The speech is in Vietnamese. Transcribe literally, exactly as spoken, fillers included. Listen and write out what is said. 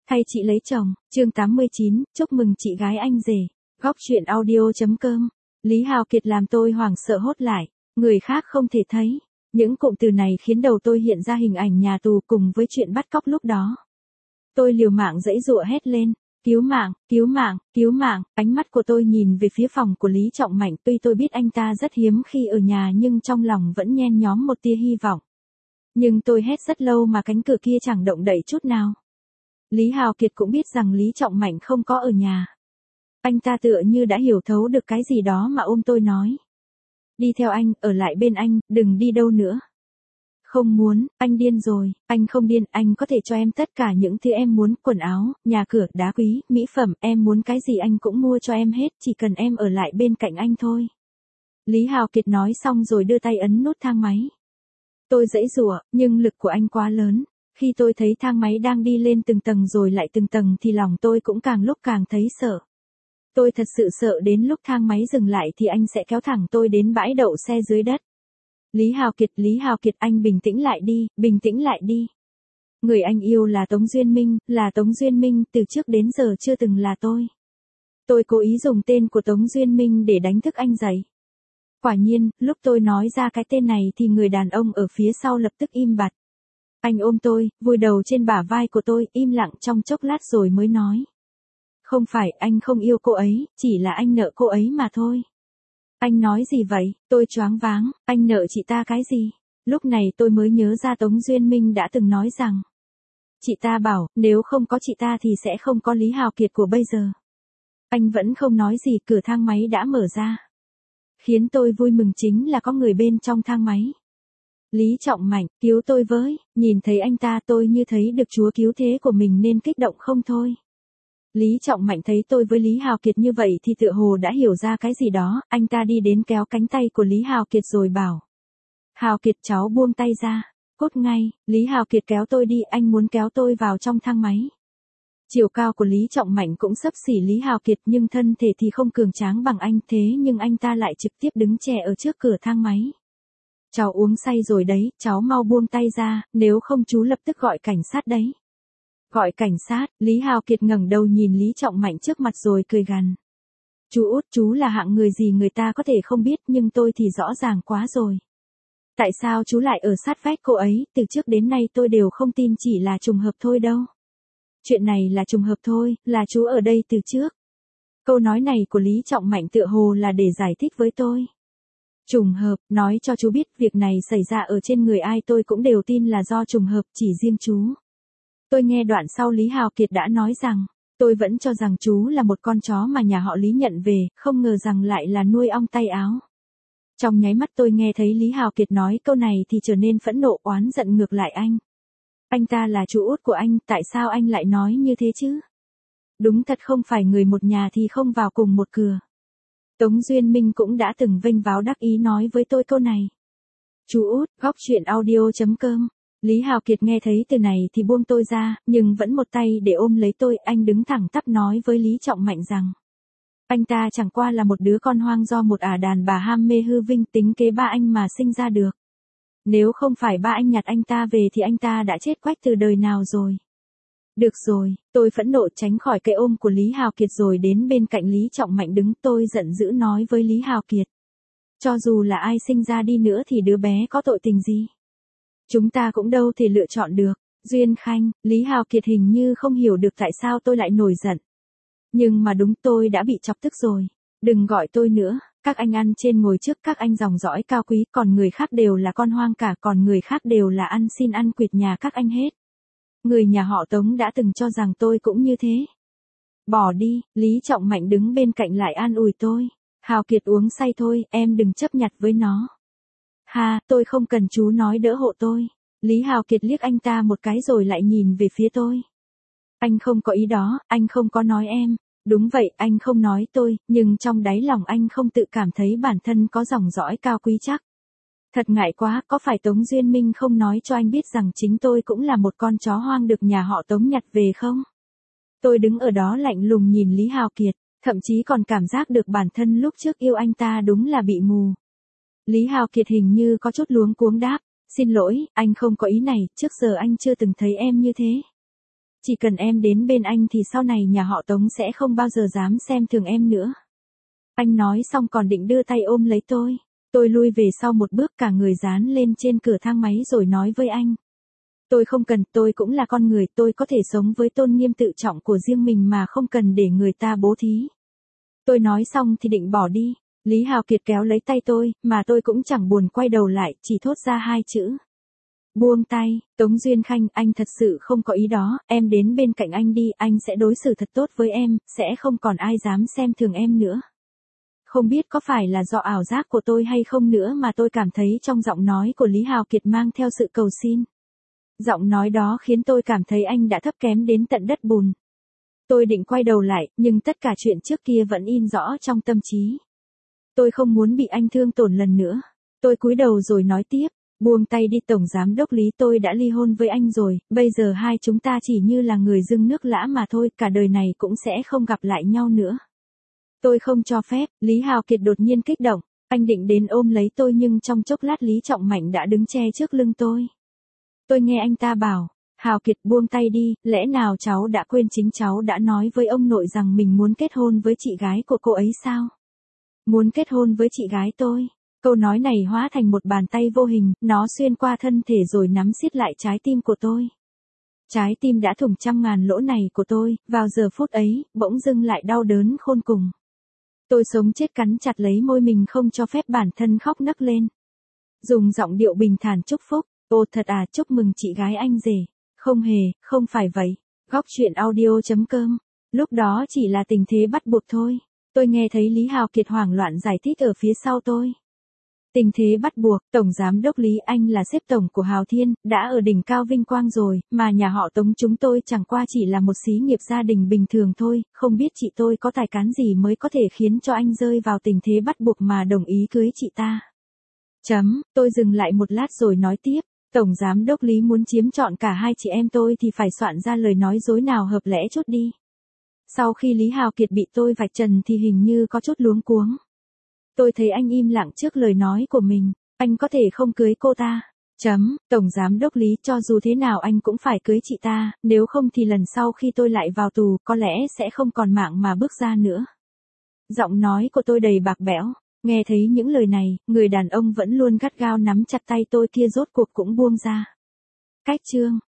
Thay chị lấy chồng, chương tám mươi chín, chúc mừng chị gái anh rể. Góc truyện audio.com. Lý Hào Kiệt làm tôi hoảng sợ hốt lại, người khác không thể thấy. Những cụm từ này khiến đầu tôi hiện ra hình ảnh nhà tù cùng với chuyện bắt cóc lúc đó. Tôi liều mạng giãy giụa hét lên, cứu mạng, cứu mạng, cứu mạng. Ánh mắt của tôi nhìn về phía phòng của Lý Trọng Mạnh, tuy tôi biết anh ta rất hiếm khi ở nhà nhưng trong lòng vẫn nhen nhóm một tia hy vọng. Nhưng tôi hét rất lâu mà cánh cửa kia chẳng động đậy chút nào. Lý Hào Kiệt cũng biết rằng Lý Trọng Mạnh không có ở nhà. Anh ta tựa như đã hiểu thấu được cái gì đó mà ôm tôi nói. Đi theo anh, ở lại bên anh, đừng đi đâu nữa. Không muốn, anh điên rồi, anh không điên, anh có thể cho em tất cả những thứ em muốn, quần áo, nhà cửa, đá quý, mỹ phẩm, em muốn cái gì anh cũng mua cho em hết, chỉ cần em ở lại bên cạnh anh thôi. Lý Hào Kiệt nói xong rồi đưa tay ấn nút thang máy. Tôi giãy giụa, nhưng lực của anh quá lớn. Khi tôi thấy thang máy đang đi lên từng tầng rồi lại từng tầng thì lòng tôi cũng càng lúc càng thấy sợ. Tôi thật sự sợ đến lúc thang máy dừng lại thì anh sẽ kéo thẳng tôi đến bãi đậu xe dưới đất. Lý Hào Kiệt, Lý Hào Kiệt, anh bình tĩnh lại đi, bình tĩnh lại đi. Người anh yêu là Tống Duyên Minh, là Tống Duyên Minh, từ trước đến giờ chưa từng là tôi. Tôi cố ý dùng tên của Tống Duyên Minh để đánh thức anh dậy. Quả nhiên, lúc tôi nói ra cái tên này thì người đàn ông ở phía sau lập tức im bặt. Anh ôm tôi, vùi đầu trên bả vai của tôi, im lặng trong chốc lát rồi mới nói. Không phải, anh không yêu cô ấy, chỉ là anh nợ cô ấy mà thôi. Anh nói gì vậy? Tôi choáng váng, anh nợ chị ta cái gì? Lúc này tôi mới nhớ ra Tống Duyên Minh đã từng nói rằng. Chị ta bảo, nếu không có chị ta thì sẽ không có Lý Hào Kiệt của bây giờ. Anh vẫn không nói gì, cửa thang máy đã mở ra. Khiến tôi vui mừng chính là có người bên trong thang máy. Lý Trọng Mạnh, cứu tôi với, nhìn thấy anh ta tôi như thấy được Chúa cứu thế của mình nên kích động không thôi. Lý Trọng Mạnh thấy tôi với Lý Hào Kiệt như vậy thì tựa hồ đã hiểu ra cái gì đó, anh ta đi đến kéo cánh tay của Lý Hào Kiệt rồi bảo. Hào Kiệt, cháu buông tay ra, cút ngay. Lý Hào Kiệt kéo tôi đi, anh muốn kéo tôi vào trong thang máy. Chiều cao của Lý Trọng Mạnh cũng xấp xỉ Lý Hào Kiệt nhưng thân thể thì không cường tráng bằng anh, thế nhưng anh ta lại trực tiếp đứng chè ở trước cửa thang máy. Cháu uống say rồi đấy, cháu mau buông tay ra, nếu không chú lập tức gọi cảnh sát đấy. Gọi cảnh sát, Lý Hào Kiệt ngẩng đầu nhìn Lý Trọng Mạnh trước mặt rồi cười gằn. Chú út, chú là hạng người gì người ta có thể không biết nhưng tôi thì rõ ràng quá rồi. Tại sao chú lại ở sát vách cô ấy, từ trước đến nay tôi đều không tin chỉ là trùng hợp thôi đâu. Chuyện này là trùng hợp thôi, là chú ở đây từ trước. Câu nói này của Lý Trọng Mạnh tựa hồ là để giải thích với tôi. Trùng hợp, nói cho chú biết việc này xảy ra ở trên người ai tôi cũng đều tin là do trùng hợp, chỉ riêng chú. Tôi nghe đoạn sau Lý Hào Kiệt đã nói rằng, tôi vẫn cho rằng chú là một con chó mà nhà họ Lý nhận về, không ngờ rằng lại là nuôi ong tay áo. Trong nháy mắt tôi nghe thấy Lý Hào Kiệt nói câu này thì trở nên phẫn nộ oán giận ngược lại anh. Anh ta là chú út của anh, tại sao anh lại nói như thế chứ? Đúng thật không phải người một nhà thì không vào cùng một cửa. Tống Duyên Minh cũng đã từng vênh váo đắc ý nói với tôi câu này. Chú út, góc truyện audio.com. Lý Hào Kiệt nghe thấy từ này thì buông tôi ra, nhưng vẫn một tay để ôm lấy tôi, anh đứng thẳng tắp nói với Lý Trọng Mạnh rằng. Anh ta chẳng qua là một đứa con hoang do một ả đàn bà ham mê hư vinh tính kế ba anh mà sinh ra được. Nếu không phải ba anh nhặt anh ta về thì anh ta đã chết quách từ đời nào rồi. Được rồi, tôi phẫn nộ tránh khỏi cái ôm của Lý Hào Kiệt rồi đến bên cạnh Lý Trọng Mạnh đứng, tôi giận dữ nói với Lý Hào Kiệt. Cho dù là ai sinh ra đi nữa thì đứa bé có tội tình gì? Chúng ta cũng đâu thể lựa chọn được. Duyên Khanh, Lý Hào Kiệt hình như không hiểu được tại sao tôi lại nổi giận. Nhưng mà đúng, tôi đã bị chọc tức rồi. Đừng gọi tôi nữa, các anh ăn trên ngồi trước, các anh dòng dõi cao quý, còn người khác đều là con hoang cả, còn người khác đều là ăn xin ăn quỵt nhà các anh hết. Người nhà họ Tống đã từng cho rằng tôi cũng như thế. Bỏ đi, Lý Trọng Mạnh đứng bên cạnh lại an ủi tôi. Hào Kiệt uống say thôi, em đừng chấp nhặt với nó. Ha, tôi không cần chú nói đỡ hộ tôi. Lý Hào Kiệt liếc anh ta một cái rồi lại nhìn về phía tôi. Anh không có ý đó, anh không có nói em. Đúng vậy, anh không nói tôi, nhưng trong đáy lòng anh không tự cảm thấy bản thân có dòng dõi cao quý chắc. Thật ngại quá, có phải Tống Duyên Minh không nói cho anh biết rằng chính tôi cũng là một con chó hoang được nhà họ Tống nhặt về không? Tôi đứng ở đó lạnh lùng nhìn Lý Hào Kiệt, thậm chí còn cảm giác được bản thân lúc trước yêu anh ta đúng là bị mù. Lý Hào Kiệt hình như có chút luống cuống đáp, xin lỗi, anh không có ý này, trước giờ anh chưa từng thấy em như thế. Chỉ cần em đến bên anh thì sau này nhà họ Tống sẽ không bao giờ dám xem thường em nữa. Anh nói xong còn định đưa tay ôm lấy tôi. Tôi lui về sau một bước cả người dán lên trên cửa thang máy rồi nói với anh. Tôi không cần, tôi cũng là con người, tôi có thể sống với tôn nghiêm tự trọng của riêng mình mà không cần để người ta bố thí. Tôi nói xong thì định bỏ đi. Lý Hào Kiệt kéo lấy tay tôi, mà tôi cũng chẳng buồn quay đầu lại, chỉ thốt ra hai chữ. Buông tay. Tống Duyên Khanh, anh thật sự không có ý đó, em đến bên cạnh anh đi, anh sẽ đối xử thật tốt với em, sẽ không còn ai dám xem thường em nữa. Không biết có phải là do ảo giác của tôi hay không nữa mà tôi cảm thấy trong giọng nói của Lý Hào Kiệt mang theo sự cầu xin. Giọng nói đó khiến tôi cảm thấy anh đã thấp kém đến tận đất bùn. Tôi định quay đầu lại, nhưng tất cả chuyện trước kia vẫn in rõ trong tâm trí. Tôi không muốn bị anh thương tổn lần nữa. Tôi cúi đầu rồi nói tiếp, buông tay đi Tổng Giám Đốc Lý, tôi đã ly hôn với anh rồi, bây giờ hai chúng ta chỉ như là người dưng nước lã mà thôi, cả đời này cũng sẽ không gặp lại nhau nữa. Tôi không cho phép. Lý Hào Kiệt đột nhiên kích động, anh định đến ôm lấy tôi nhưng trong chốc lát Lý Trọng Mạnh đã đứng che trước lưng tôi. Tôi nghe anh ta bảo, Hào Kiệt buông tay đi, lẽ nào cháu đã quên chính cháu đã nói với ông nội rằng mình muốn kết hôn với chị gái của cô ấy sao? Muốn kết hôn với chị gái tôi. Câu nói này hóa thành một bàn tay vô hình, nó xuyên qua thân thể rồi nắm siết lại trái tim của tôi. Trái tim đã thủng trăm ngàn lỗ này của tôi, vào giờ phút ấy, bỗng dưng lại đau đớn khôn cùng. Tôi sống chết cắn chặt lấy môi mình không cho phép bản thân khóc nấc lên. Dùng giọng điệu bình thản chúc phúc, ô thật à, chúc mừng chị gái anh rể. Không hề, không phải vậy. Góc truyện audio chấm com. Lúc đó chỉ là tình thế bắt buộc thôi. Tôi nghe thấy Lý Hào Kiệt hoảng loạn giải thích ở phía sau tôi. Tình thế bắt buộc, Tổng Giám Đốc Lý, anh là sếp tổng của Hào Thiên, đã ở đỉnh cao vinh quang rồi, mà nhà họ Tống chúng tôi chẳng qua chỉ là một xí nghiệp gia đình bình thường thôi, không biết chị tôi có tài cán gì mới có thể khiến cho anh rơi vào tình thế bắt buộc mà đồng ý cưới chị ta. Chấm, tôi dừng lại một lát rồi nói tiếp, Tổng Giám Đốc Lý muốn chiếm trọn cả hai chị em tôi thì phải soạn ra lời nói dối nào hợp lẽ chút đi. Sau khi Lý Hào Kiệt bị tôi vạch trần thì hình như có chút luống cuống. Tôi thấy anh im lặng trước lời nói của mình, anh có thể không cưới cô ta. Chấm, Tổng Giám Đốc Lý, cho dù thế nào anh cũng phải cưới chị ta, nếu không thì lần sau khi tôi lại vào tù có lẽ sẽ không còn mạng mà bước ra nữa. Giọng nói của tôi đầy bạc bẽo, nghe thấy những lời này, người đàn ông vẫn luôn gắt gao nắm chặt tay tôi kia rốt cuộc cũng buông ra. Cách chương